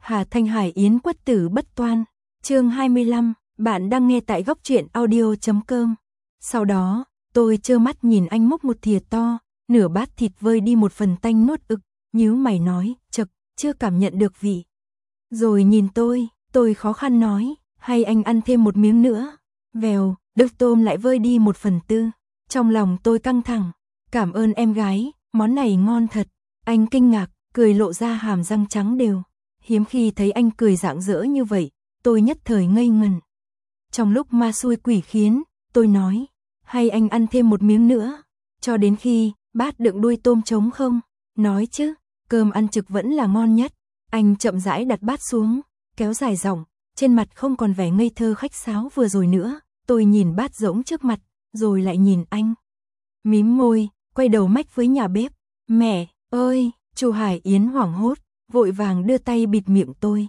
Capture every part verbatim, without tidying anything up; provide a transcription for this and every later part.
Hà Thanh Hải Yến quất tử bất toan. Chương hai mươi lăm, bạn đang nghe tại góc truyện audio chấm com. Sau đó, tôi trơ mắt nhìn anh múc một thìa to, nửa bát thịt vơi đi một phần tanh nuốt ực, nhíu mày nói, chậc, chưa cảm nhận được vị. Rồi nhìn tôi, tôi khó khăn nói, hay anh ăn thêm một miếng nữa. Vèo, đực tôm lại vơi đi một phần tư. Trong lòng tôi căng thẳng, cảm ơn em gái, món này ngon thật. Anh kinh ngạc, cười lộ ra hàm răng trắng đều. Hiếm khi thấy anh cười rạng rỡ như vậy, tôi nhất thời ngây ngần. Trong lúc ma xui quỷ khiến, tôi nói, hay anh ăn thêm một miếng nữa, cho đến khi bát đựng đuôi tôm trống không, nói chứ, cơm ăn trực vẫn là ngon nhất. Anh chậm rãi đặt bát xuống, kéo dài giọng, trên mặt không còn vẻ ngây thơ khách sáo vừa rồi nữa. Tôi nhìn bát rỗng trước mặt, rồi lại nhìn anh. Mím môi, quay đầu mách với nhà bếp, mẹ ơi, Chu Hải Yến hoảng hốt, vội vàng đưa tay bịt miệng tôi.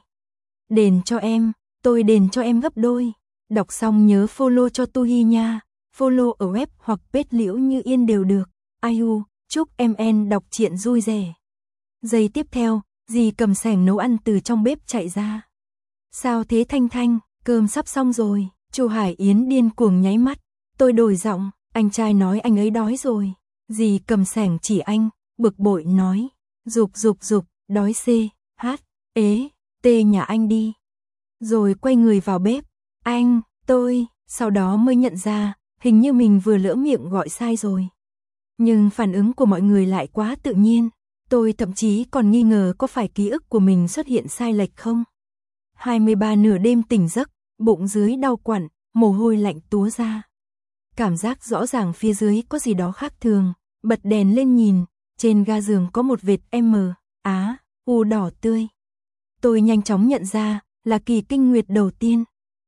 Đền cho em, tôi đền cho em gấp đôi. Đọc xong nhớ follow cho Tu Hi nha, follow ở web hoặc page Liễu Như Yên đều được. Ai u, chúc em en đọc truyện vui vẻ. Giây tiếp theo, dì cầm xẻng nấu ăn từ trong bếp chạy ra. Sao thế Thanh Thanh, cơm sắp xong rồi. Chu Hải Yến điên cuồng nháy mắt. Tôi đổi giọng, anh trai nói anh ấy đói rồi. Dì cầm xẻng chỉ anh, bực bội nói, dục dục dục, đói c, h, ế, t nhà anh đi. Rồi quay người vào bếp. Anh, tôi, sau đó mới nhận ra, hình như mình vừa lỡ miệng gọi sai rồi. Nhưng phản ứng của mọi người lại quá tự nhiên. Tôi thậm chí còn nghi ngờ có phải ký ức của mình xuất hiện sai lệch không. hai mươi ba nửa đêm tỉnh giấc, bụng dưới đau quặn, mồ hôi lạnh túa ra. Cảm giác rõ ràng phía dưới có gì đó khác thường, bật đèn lên nhìn, trên ga giường có một vệt M, Á, U đỏ tươi. Tôi nhanh chóng nhận ra, là kỳ kinh nguyệt đầu tiên.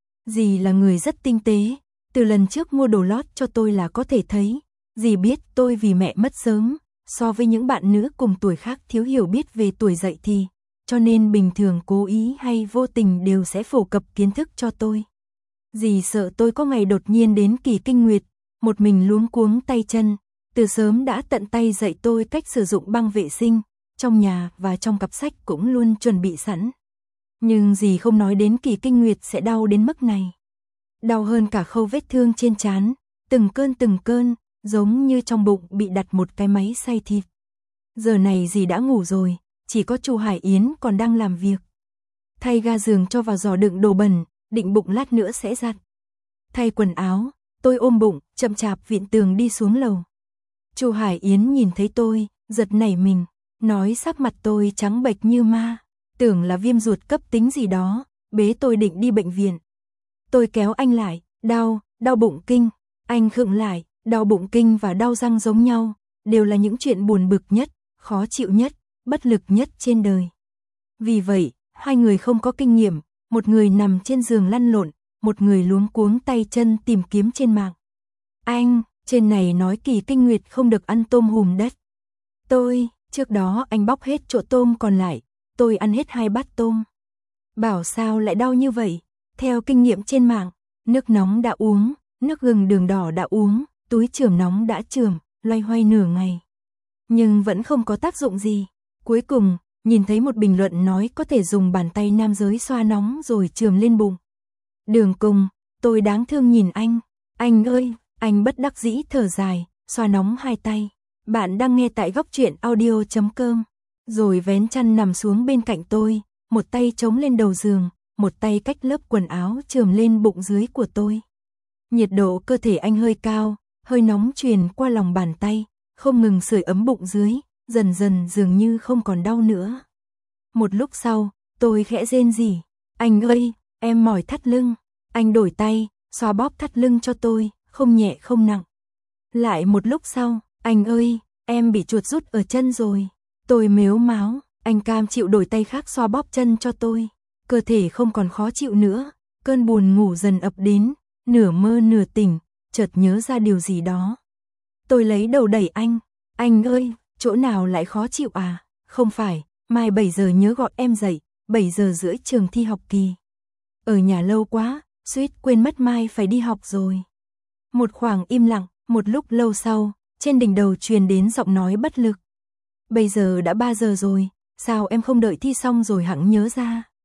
Dì là người rất tinh tế, từ lần trước mua đồ lót cho tôi là có thể thấy. Dì biết tôi vì mẹ mất sớm, so với những bạn nữ cùng tuổi khác thiếu hiểu biết về tuổi dậy thì, cho nên bình thường cố ý hay vô tình đều sẽ phổ cập kiến thức cho tôi. Dì sợ tôi có ngày đột nhiên đến kỳ kinh nguyệt, một mình luống cuống tay chân, từ sớm đã tận tay dạy tôi cách sử dụng băng vệ sinh, trong nhà và trong cặp sách cũng luôn chuẩn bị sẵn. Nhưng dì không nói đến kỳ kinh nguyệt sẽ đau đến mức này. Đau hơn cả khâu vết thương trên trán, từng cơn từng cơn, giống như trong bụng bị đặt một cái máy xay thịt. Giờ này dì đã ngủ rồi, chỉ có Chu Hải Yến còn đang làm việc. Thay ga giường cho vào giỏ đựng đồ bẩn, định bụng lát nữa sẽ giặt. Thay quần áo, tôi ôm bụng, chậm chạp viện tường đi xuống lầu. Chu Hải Yến nhìn thấy tôi, giật nảy mình, nói sắc mặt tôi trắng bệch như ma, tưởng là viêm ruột cấp tính gì đó, bế tôi định đi bệnh viện. Tôi kéo anh lại, đau, đau bụng kinh. Anh khựng lại, đau bụng kinh và đau răng giống nhau, đều là những chuyện buồn bực nhất, khó chịu nhất, bất lực nhất trên đời. Vì vậy, hai người không có kinh nghiệm, một người nằm trên giường lăn lộn, một người luống cuống tay chân tìm kiếm trên mạng. Anh, trên này nói kỳ kinh nguyệt không được ăn tôm hùm đất. Tôi, trước đó anh bóc hết chỗ tôm còn lại, tôi ăn hết hai bát tôm. Bảo sao lại đau như vậy? Theo kinh nghiệm trên mạng, nước nóng đã uống, nước gừng đường đỏ đã uống, túi chườm nóng đã chườm, loay hoay nửa ngày. Nhưng vẫn không có tác dụng gì. Cuối cùng, nhìn thấy một bình luận nói có thể dùng bàn tay nam giới xoa nóng rồi chườm lên bụng. Đường cùng, tôi đáng thương nhìn anh. Anh ơi, anh bất đắc dĩ thở dài, xoa nóng hai tay. Bạn đang nghe tại góc truyện audio chấm com. Rồi vén chăn nằm xuống bên cạnh tôi, một tay chống lên đầu giường, một tay cách lớp quần áo chườm lên bụng dưới của tôi. Nhiệt độ cơ thể anh hơi cao, hơi nóng truyền qua lòng bàn tay, không ngừng sưởi ấm bụng dưới, dần dần dường như không còn đau nữa. Một lúc sau, tôi khẽ rên rỉ, anh ơi, em mỏi thắt lưng. Anh đổi tay, xoa bóp thắt lưng cho tôi, không nhẹ không nặng. Lại một lúc sau, anh ơi, em bị chuột rút ở chân rồi. Tôi mếu máo, anh cam chịu đổi tay khác xoa bóp chân cho tôi. Cơ thể không còn khó chịu nữa, cơn buồn ngủ dần ập đến, nửa mơ nửa tỉnh, chợt nhớ ra điều gì đó. Tôi lấy đầu đẩy anh, anh ơi, chỗ nào lại khó chịu à? Không phải, mai bảy giờ nhớ gọi em dậy, bảy giờ rưỡi trường thi học kỳ. Ở nhà lâu quá, suýt quên mất mai phải đi học rồi. Một khoảng im lặng, một lúc lâu sau, trên đỉnh đầu truyền đến giọng nói bất lực. Bây giờ đã ba giờ rồi, sao em không đợi thi xong rồi hẵng nhớ ra?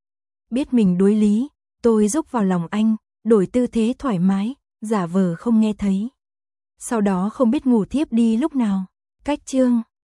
Biết mình đối lý, tôi rúc vào lòng anh, đổi tư thế thoải mái, giả vờ không nghe thấy. Sau đó không biết ngủ thiếp đi lúc nào. Cách chương